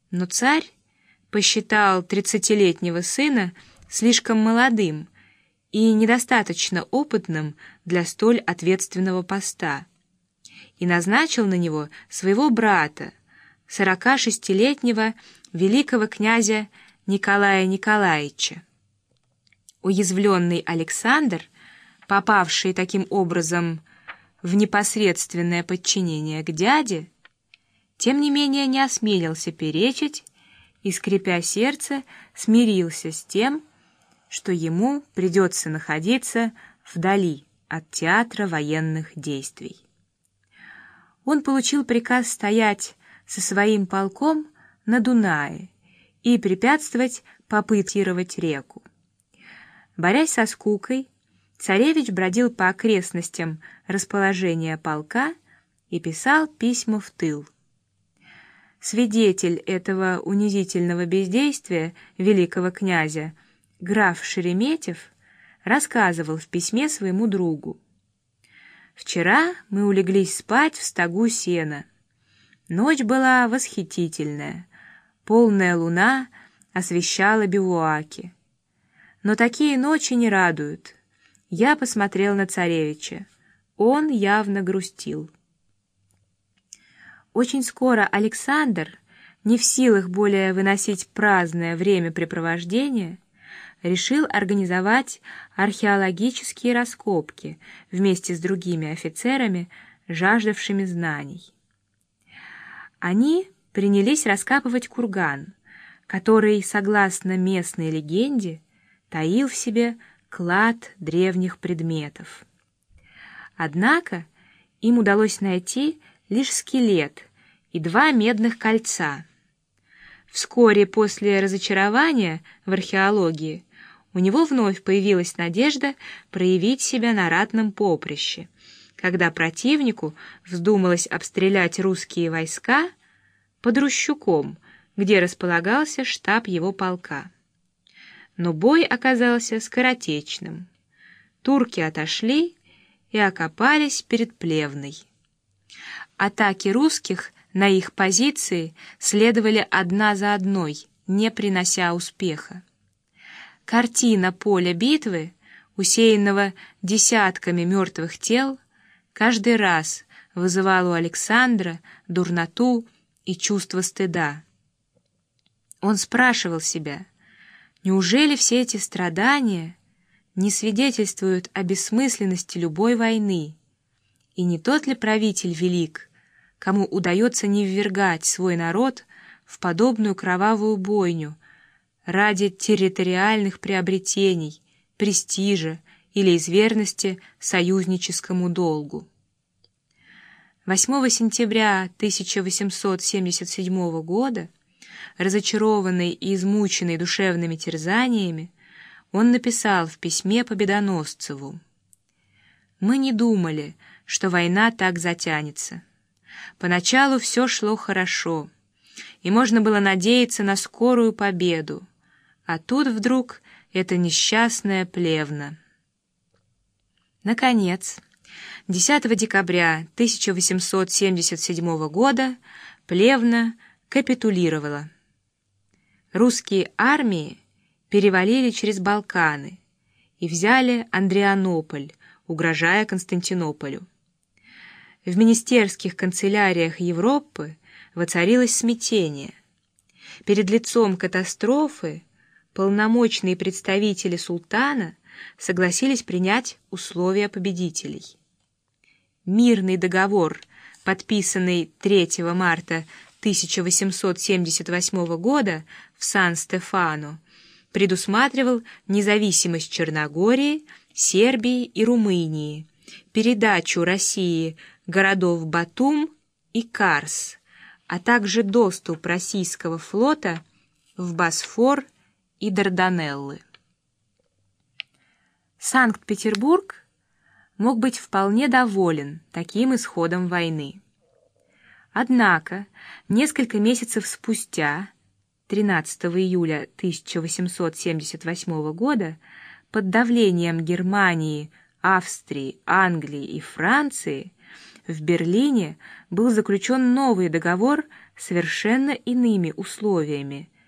Но царь посчитал 30-летнего сына слишком молодым и недостаточно опытным для столь ответственного поста, и назначил на него своего брата, 46-летнего великого князя Николая Николаевича. Уязвленный Александр, попавший таким образом в непосредственное подчинение к дяде, тем не менее не осмелился перечить и, скрипя сердце, смирился с тем, что ему придется находиться вдали от театра военных действий. Он получил приказ стоять со своим полком на Дунае и препятствовать попытировать реку. Борясь со скукой, царевич бродил по окрестностям расположения полка и писал письма в тыл. Свидетель этого унизительного бездействия великого князя, граф Шереметьев, рассказывал в письме своему другу: «Вчера мы улеглись спать в стогу сена. Ночь была восхитительная, полная луна освещала бивуаки. Но такие ночи не радуют. Я посмотрел на царевича. Он явно грустил». Очень скоро Александр, не в силах более выносить праздное времяпрепровождение, решил организовать археологические раскопки вместе с другими офицерами, жаждавшими знаний. Они принялись раскапывать курган, который, согласно местной легенде, таил в себе клад древних предметов. Однако им удалось найти лишь скелет и 2 медных кольца. Вскоре после разочарования в археологии у него вновь появилась надежда проявить себя на ратном поприще, когда противнику вздумалось обстрелять русские войска под Рущуком, где располагался штаб его полка. Но бой оказался скоротечным. Турки отошли и окопались перед Плевной. Атаки русских на их позиции следовали одна за одной, не принося успеха. Картина поля битвы, усеянного десятками мертвых тел, каждый раз вызывала у Александра дурноту и чувство стыда. Он спрашивал себя: неужели все эти страдания не свидетельствуют о бессмысленности любой войны, и не тот ли правитель велик, кому удается не ввергать свой народ в подобную кровавую бойню ради территориальных приобретений, престижа или из верности союзническому долгу? 8 сентября 1877 года, разочарованный и измученный душевными терзаниями, он написал в письме Победоносцеву: «Мы не думали, что война так затянется. Поначалу все шло хорошо, и можно было надеяться на скорую победу, а тут вдруг эта несчастная Плевна». Наконец, 10 декабря 1877 года Плевна капитулировала. Русские армии перевалили через Балканы и взяли Андрианополь, угрожая Константинополю. В министерских канцеляриях Европы воцарилось смятение. Перед лицом катастрофы полномочные представители султана согласились принять условия победителей. Мирный договор, подписанный 3 марта 1878 года в Сан-Стефано, предусматривал независимость Черногории, Сербии и Румынии, передачу России городов Батум и Карс, а также доступ российского флота в Босфор и Дарданеллы. Санкт-Петербург мог быть вполне доволен таким исходом войны. Однако несколько месяцев спустя, 13 июля 1878 года, под давлением Германии, Австрии, Англии и Франции в Берлине был заключен новый договор совершенно иными условиями,